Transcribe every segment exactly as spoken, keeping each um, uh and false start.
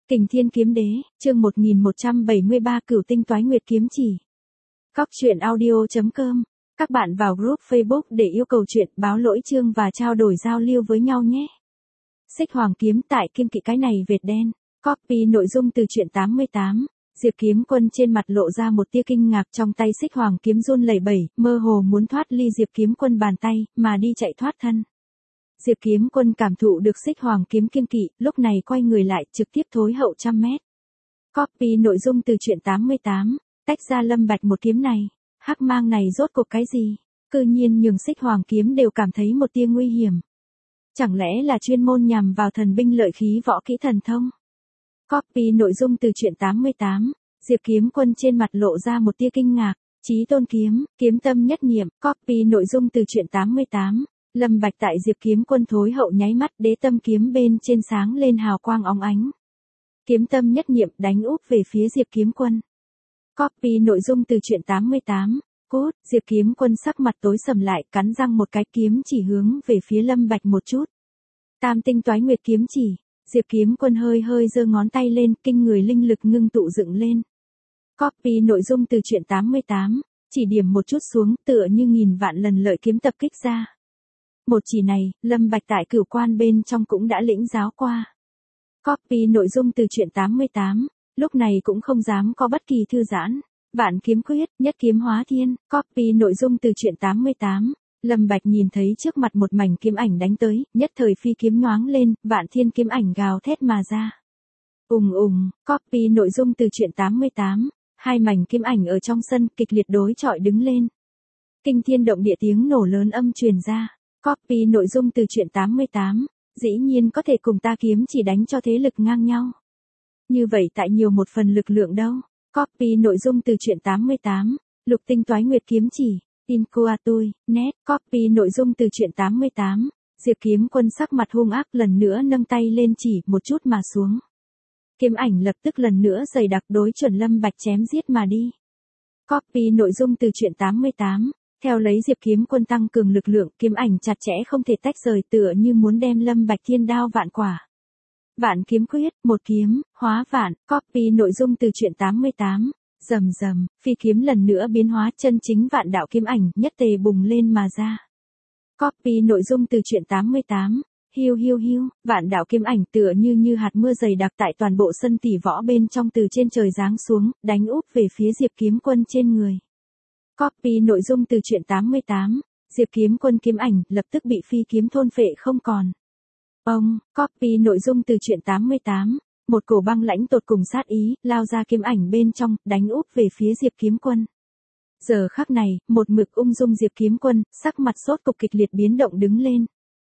Kình Thiên Kiếm Đế, chương một nghìn một trăm bảy mươi ba Cửu Tinh Toái Nguyệt Kiếm Chỉ. Cóc truyện audio chấm com. Các bạn vào group Facebook để yêu cầu chuyện, báo lỗi chương và trao đổi giao lưu với nhau nhé. Xích Hoàng Kiếm tại Kim Kỵ cái này Việt đen. Copy nội dung từ truyện tám mươi tám. Diệp Kiếm Quân trên mặt lộ ra một tia kinh ngạc, trong tay Xích Hoàng Kiếm run lẩy bẩy, mơ hồ muốn thoát ly Diệp Kiếm Quân bàn tay, mà đi chạy thoát thân. Diệp Kiếm Quân cảm thụ được Xích Hoàng Kiếm kiêng kỵ, lúc này quay người lại, trực tiếp thối hậu trăm mét. Copy nội dung từ truyện tám mươi tám, tách ra Lâm Bạch một kiếm này, hắc mang này rốt cuộc cái gì? Cư nhiên nhường Xích Hoàng Kiếm đều cảm thấy một tia nguy hiểm. Chẳng lẽ là chuyên môn nhằm vào thần binh lợi khí võ kỹ thần thông? Copy nội dung từ truyện tám mươi tám, Diệp Kiếm Quân trên mặt lộ ra một tia kinh ngạc, Chí Tôn Kiếm, kiếm tâm nhất niệm. Copy nội dung từ truyện tám mươi tám. Lâm Bạch tại Diệp Kiếm Quân thối hậu nháy mắt, đế tâm kiếm bên trên sáng lên hào quang óng ánh. Kiếm tâm nhất niệm đánh úp về phía Diệp Kiếm Quân. Copy nội dung từ truyện tám mươi tám. Cốt, Diệp Kiếm Quân sắc mặt tối sầm lại, cắn răng một cái, kiếm chỉ hướng về phía Lâm Bạch một chút. Tam tinh toái nguyệt kiếm chỉ. Diệp Kiếm Quân hơi hơi giơ ngón tay lên, kinh người linh lực ngưng tụ dựng lên. Copy nội dung từ truyện tám mươi tám. Chỉ điểm một chút xuống, tựa như nghìn vạn lần lợi kiếm tập kích ra. Một chỉ này, Lâm Bạch tại Cửu Quan bên trong cũng đã lĩnh giáo qua. Copy nội dung từ truyện tám mươi tám, lúc này cũng không dám có bất kỳ thư giãn. Vạn kiếm quyết, nhất kiếm hóa thiên. Copy nội dung từ truyện tám mươi tám, Lâm Bạch nhìn thấy trước mặt một mảnh kiếm ảnh đánh tới, nhất thời phi kiếm nhoáng lên, vạn thiên kiếm ảnh gào thét mà ra. Ùng ùng. Copy nội dung từ truyện tám mươi tám, hai mảnh kiếm ảnh ở trong sân kịch liệt đối chọi đứng lên. Kinh thiên động địa tiếng nổ lớn âm truyền ra. Copy nội dung từ truyện tám mươi tám, dĩ nhiên có thể cùng ta kiếm chỉ đánh cho thế lực ngang nhau. Như vậy tại nhiều một phần lực lượng đâu. Copy nội dung từ truyện tám mươi tám, lục tinh toái nguyệt kiếm chỉ, in qua tôi, net. Copy nội dung từ truyện tám mươi tám, Diệp Kiếm Quân sắc mặt hung ác lần nữa nâng tay lên chỉ một chút mà xuống. Kiếm ảnh lập tức lần nữa dày đặc đối chuẩn Lâm Bạch chém giết mà đi. Copy nội dung từ truyện tám mươi tám. Theo lấy Diệp Kiếm Quân tăng cường lực lượng, kiếm ảnh chặt chẽ không thể tách rời, tựa như muốn đem Lâm Bạch thiên đao vạn quả. Vạn kiếm quyết, một kiếm, hóa vạn. Copy nội dung từ truyện tám mươi tám. Rầm rầm, phi kiếm lần nữa biến hóa, chân chính vạn đạo kiếm ảnh nhất tề bùng lên mà ra. Copy nội dung từ truyện tám mươi tám. Hiu hiu hiu, vạn đạo kiếm ảnh tựa như như hạt mưa dày đặc tại toàn bộ sân tỷ võ bên trong từ trên trời giáng xuống, đánh úp về phía Diệp Kiếm Quân trên người. Copy nội dung từ truyện tám mươi tám, Diệp Kiếm Quân kiếm ảnh lập tức bị phi kiếm thôn phệ không còn. Ông, copy nội dung từ truyện tám mươi tám, một cổ băng lãnh tột cùng sát ý, lao ra kiếm ảnh bên trong, đánh úp về phía Diệp Kiếm Quân. Giờ khắc này, một mực ung dung Diệp Kiếm Quân, sắc mặt sốt cục kịch liệt biến động đứng lên.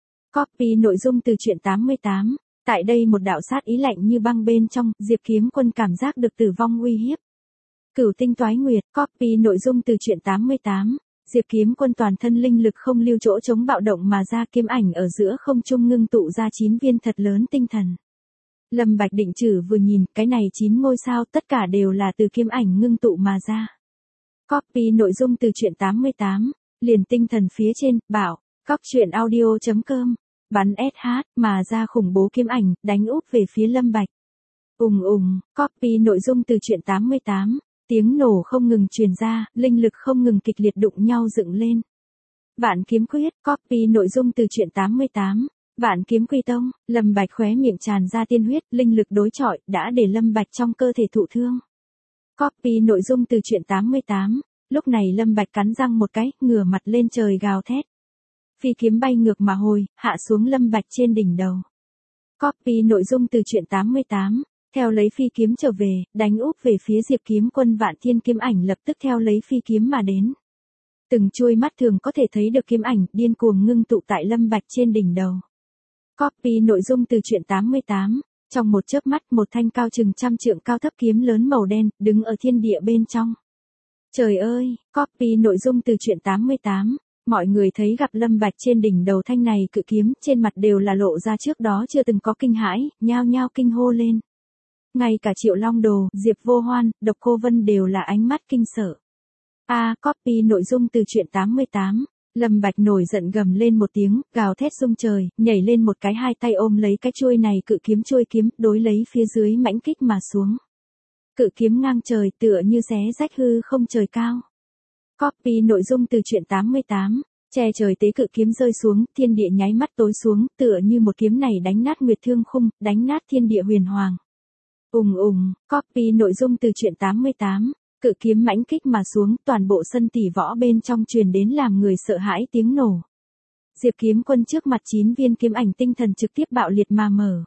Copy nội dung từ truyện tám mươi tám, tại đây một đạo sát ý lạnh như băng bên trong, Diệp Kiếm Quân cảm giác được tử vong uy hiếp. Cửu tinh toái nguyệt. Copy nội dung từ truyện tám mươi tám, Diệp Kiếm Quân toàn thân linh lực không lưu chỗ chống bạo động mà ra, kiếm ảnh ở giữa không trung ngưng tụ ra chín viên thật lớn tinh thần. Lâm Bạch định trừ vừa nhìn, cái này chín ngôi sao tất cả đều là từ kiếm ảnh ngưng tụ mà ra. Copy nội dung từ truyện tám mươi tám, liền tinh thần phía trên, bảo, cóc truyện audio chấm com, bắn ét hát mà ra khủng bố kiếm ảnh, đánh úp về phía Lâm Bạch. Ùng ùng. Copy nội dung từ truyện tám mươi tám. Tiếng nổ không ngừng truyền ra, linh lực không ngừng kịch liệt đụng nhau dựng lên. Vạn kiếm quyết. Copy nội dung từ truyện tám mươi tám, Vạn kiếm quy tông. Lâm Bạch khóe miệng tràn ra tiên huyết, linh lực đối chọi đã để Lâm Bạch trong cơ thể thụ thương. Copy nội dung từ truyện tám mươi tám, lúc này Lâm Bạch cắn răng một cái, ngửa mặt lên trời gào thét. Phi kiếm bay ngược mà hồi, hạ xuống Lâm Bạch trên đỉnh đầu. Copy nội dung từ truyện tám mươi tám. Theo lấy phi kiếm trở về, đánh úp về phía Diệp Kiếm Quân, vạn thiên kiếm ảnh lập tức theo lấy phi kiếm mà đến. Từng chuôi mắt thường có thể thấy được kiếm ảnh điên cuồng ngưng tụ tại Lâm Bạch trên đỉnh đầu. Copy nội dung từ truyện tám mươi tám, trong một chớp mắt một thanh cao chừng trăm trượng cao thấp kiếm lớn màu đen, đứng ở thiên địa bên trong. Trời ơi. Copy nội dung từ truyện tám mươi tám, mọi người thấy gặp Lâm Bạch trên đỉnh đầu thanh này cự kiếm, trên mặt đều là lộ ra trước đó chưa từng có kinh hãi, nhao nhao kinh hô lên. Ngay cả Triệu Long Đồ, Diệp Vô Hoan, Độc Cô Vân đều là ánh mắt kinh sợ. A. Copy nội dung từ truyện tám mươi tám, Lâm Bạch nổi giận gầm lên một tiếng, gào thét rung trời, nhảy lên một cái hai tay ôm lấy cái chuôi này cự kiếm chuôi kiếm, đối lấy phía dưới mãnh kích mà xuống. Cự kiếm ngang trời tựa như xé rách hư không trời cao. Copy nội dung từ truyện tám mươi tám. Che trời tế cự kiếm rơi xuống, thiên địa nháy mắt tối xuống, tựa như một kiếm này đánh nát nguyệt thương khung, đánh nát thiên địa huyền hoàng. Ùng ùng, copy nội dung từ truyện tám mươi tám. Cự kiếm mãnh kích mà xuống, toàn bộ sân tỷ võ bên trong truyền đến làm người sợ hãi tiếng nổ. Diệp Kiếm Quân trước mặt chín viên kiếm ảnh tinh thần trực tiếp bạo liệt mà mở.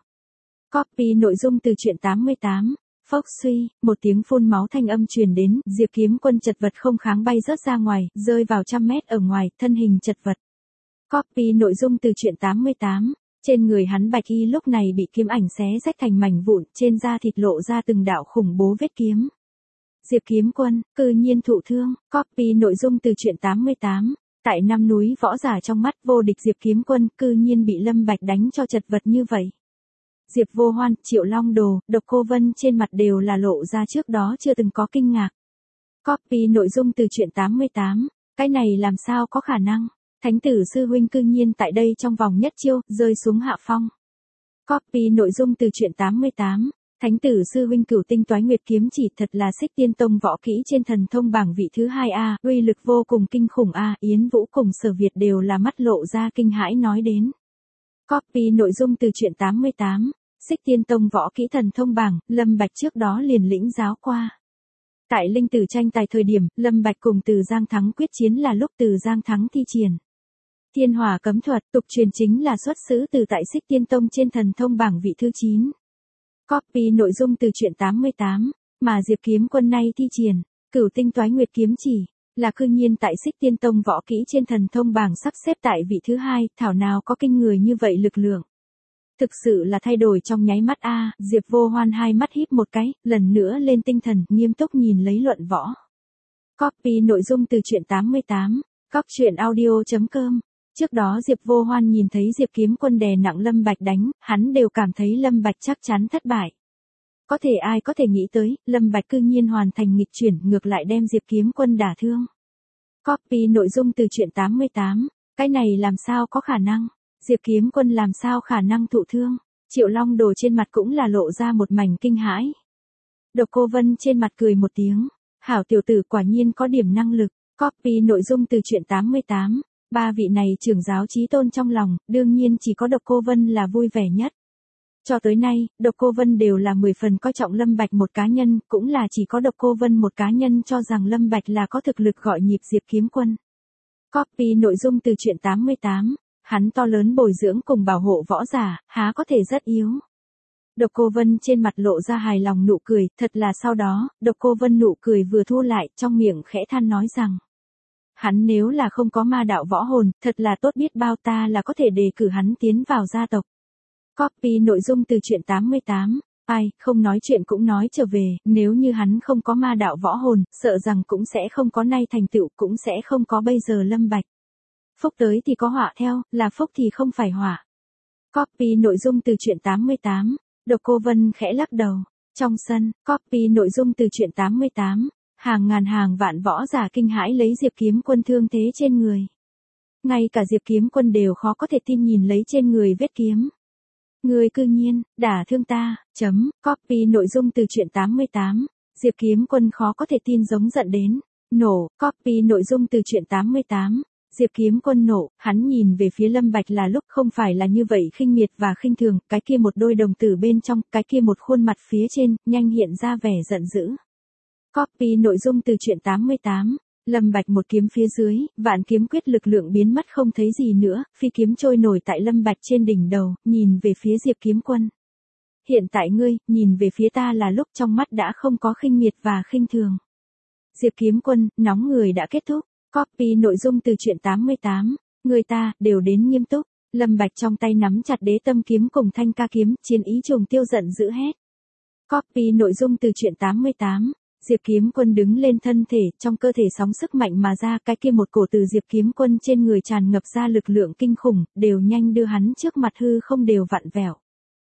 Copy nội dung từ truyện tám mươi tám. Phốc suy, một tiếng phun máu thanh âm truyền đến, Diệp Kiếm Quân chật vật không kháng bay rớt ra ngoài, rơi vào trăm mét ở ngoài, thân hình chật vật. Copy nội dung từ truyện tám mươi tám. Trên người hắn bạch y lúc này bị kiếm ảnh xé rách thành mảnh vụn, trên da thịt lộ ra từng đạo khủng bố vết kiếm. Diệp Kiếm Quân, cư nhiên thụ thương. Copy nội dung từ truyện tám mươi tám. Tại năm núi võ giả trong mắt vô địch Diệp Kiếm Quân, cư nhiên bị Lâm Bạch đánh cho chật vật như vậy. Diệp Vô Hoan, Triệu Long Đồ, Độc Cô Vân trên mặt đều là lộ ra trước đó chưa từng có kinh ngạc. Copy nội dung từ truyện tám mươi tám. Cái này làm sao có khả năng? Thánh tử sư huynh cư nhiên tại đây trong vòng nhất chiêu, rơi xuống hạ phong. Copy nội dung từ truyện tám mươi tám. Thánh tử sư huynh Cửu Tinh Toái Nguyệt kiếm chỉ thật là Xích Tiên Tông võ kỹ trên thần thông bảng vị thứ hai a, uy lực vô cùng kinh khủng a, Yến Vũ cùng Sở Việt đều là mắt lộ ra kinh hãi nói đến. Copy nội dung từ truyện tám mươi tám. Xích Tiên Tông võ kỹ thần thông bảng, Lâm Bạch trước đó liền lĩnh giáo qua. Tại linh tử tranh tài thời điểm, Lâm Bạch cùng Từ Giang Thắng quyết chiến là lúc Từ Giang Thắng thi triển Thiên Hỏa cấm thuật, tục truyền chính là xuất xứ từ tại Xích Tiên Tông trên thần thông bảng vị thứ chín. Copy nội dung từ truyện tám mươi tám, mà Diệp Kiếm Quân nay thi triển Cửu Tinh Toái Nguyệt kiếm chỉ, là cư nhiên tại Xích Tiên Tông võ kỹ trên thần thông bảng sắp xếp tại vị thứ hai, thảo nào có kinh người như vậy lực lượng. Thực sự là thay đổi trong nháy mắt a, Diệp Vô Hoan hai mắt híp một cái, lần nữa lên tinh thần, nghiêm túc nhìn lấy luận võ. Copy nội dung từ truyện tám mươi tám, cóc truyện audio chấm com. Trước đó Diệp Vô Hoan nhìn thấy Diệp Kiếm Quân đè nặng Lâm Bạch đánh, hắn đều cảm thấy Lâm Bạch chắc chắn thất bại. Có thể ai có thể nghĩ tới, Lâm Bạch cư nhiên hoàn thành nghịch chuyển, ngược lại đem Diệp Kiếm Quân đả thương. Copy nội dung từ truyện tám mươi tám, cái này làm sao có khả năng? Diệp Kiếm Quân làm sao khả năng thụ thương? Triệu Long Đồ trên mặt cũng là lộ ra một mảnh kinh hãi. Độc Cô Vân trên mặt cười một tiếng, hảo tiểu tử quả nhiên có điểm năng lực. Copy nội dung từ truyện tám mươi tám, ba vị này trưởng giáo chí tôn trong lòng, đương nhiên chỉ có Độc Cô Vân là vui vẻ nhất. Cho tới nay, Độc Cô Vân đều là mười phần coi trọng Lâm Bạch một cá nhân, cũng là chỉ có Độc Cô Vân một cá nhân cho rằng Lâm Bạch là có thực lực gọi nhịp Diệp Kiếm Quân. Copy nội dung từ truyện tám mươi tám. Hắn to lớn bồi dưỡng cùng bảo hộ võ giả, há có thể rất yếu. Độc Cô Vân trên mặt lộ ra hài lòng nụ cười, thật là sau đó, Độc Cô Vân nụ cười vừa thu lại, trong miệng khẽ than nói rằng. Hắn nếu là không có ma đạo võ hồn, thật là tốt biết bao, ta là có thể đề cử hắn tiến vào gia tộc. Copy nội dung từ truyện tám mươi tám. Ai, không nói chuyện cũng nói trở về, nếu như hắn không có ma đạo võ hồn, sợ rằng cũng sẽ không có nay thành tựu, cũng sẽ không có bây giờ Lâm Bạch. Phúc tới thì có họa theo, là phúc thì không phải họa. Copy nội dung từ truyện tám mươi tám. Độc Cô Vân khẽ lắc đầu. Trong sân, copy nội dung từ truyện tám mươi tám. Hàng ngàn hàng vạn võ giả kinh hãi lấy Diệp Kiếm Quân thương thế trên người. Ngay cả Diệp Kiếm Quân đều khó có thể tin nhìn lấy trên người vết kiếm. Người cư nhiên, đả thương ta, chấm, copy nội dung từ truyện tám mươi tám. Diệp Kiếm Quân khó có thể tin giống giận đến. Nổ, copy nội dung từ truyện tám mươi tám. Diệp Kiếm Quân nổ, hắn nhìn về phía Lâm Bạch là lúc không phải là như vậy khinh miệt và khinh thường, cái kia một đôi đồng tử bên trong, cái kia một khuôn mặt phía trên, nhanh hiện ra vẻ giận dữ. Copy nội dung từ truyện tám mươi tám. Lâm Bạch một kiếm phía dưới, vạn kiếm quyết lực lượng biến mất không thấy gì nữa, phi kiếm trôi nổi tại Lâm Bạch trên đỉnh đầu, nhìn về phía Diệp Kiếm Quân. Hiện tại ngươi, nhìn về phía ta là lúc trong mắt đã không có khinh miệt và khinh thường. Diệp Kiếm Quân, nóng người đã kết thúc. Copy nội dung từ truyện tám mươi tám. Người ta, đều đến nghiêm túc. Lâm Bạch trong tay nắm chặt đế tâm kiếm cùng thanh ca kiếm, chiến ý trùng tiêu giận dữ hét. Copy nội dung từ truyện tám mươi tám. Diệp Kiếm Quân đứng lên thân thể, trong cơ thể sóng sức mạnh mà ra, cái kia một cổ từ Diệp Kiếm Quân trên người tràn ngập ra lực lượng kinh khủng, đều nhanh đưa hắn trước mặt hư không đều vặn vẹo.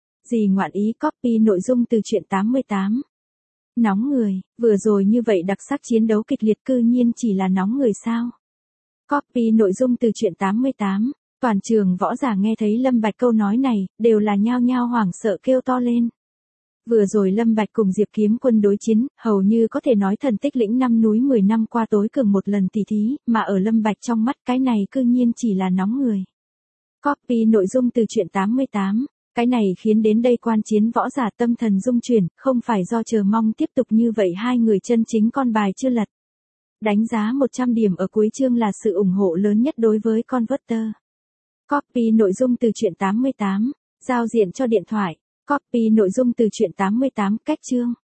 Gì ngoạn ý. Copy nội dung từ truyện tám mươi tám. Nóng người, vừa rồi như vậy đặc sắc chiến đấu kịch liệt cư nhiên chỉ là nóng người sao? Copy nội dung từ truyện tám mươi tám. Toàn trường võ giả nghe thấy Lâm Bạch câu nói này, đều là nhao nhao hoảng sợ kêu to lên. Vừa rồi Lâm Bạch cùng Diệp Kiếm Quân đối chiến, hầu như có thể nói thần tích lĩnh năm núi mười năm qua tối cường một lần tỷ thí, mà ở Lâm Bạch trong mắt cái này cư nhiên chỉ là nóng người. Copy nội dung từ truyện tám mươi tám. Cái này khiến đến đây quan chiến võ giả tâm thần rung chuyển, không phải do chờ mong tiếp tục như vậy hai người chân chính con bài chưa lật. Đánh giá một trăm điểm ở cuối chương là sự ủng hộ lớn nhất đối với Converter. Copy nội dung từ truyện tám mươi tám. Giao diện cho điện thoại. Copy nội dung từ truyện tám mươi tám. Cách chương.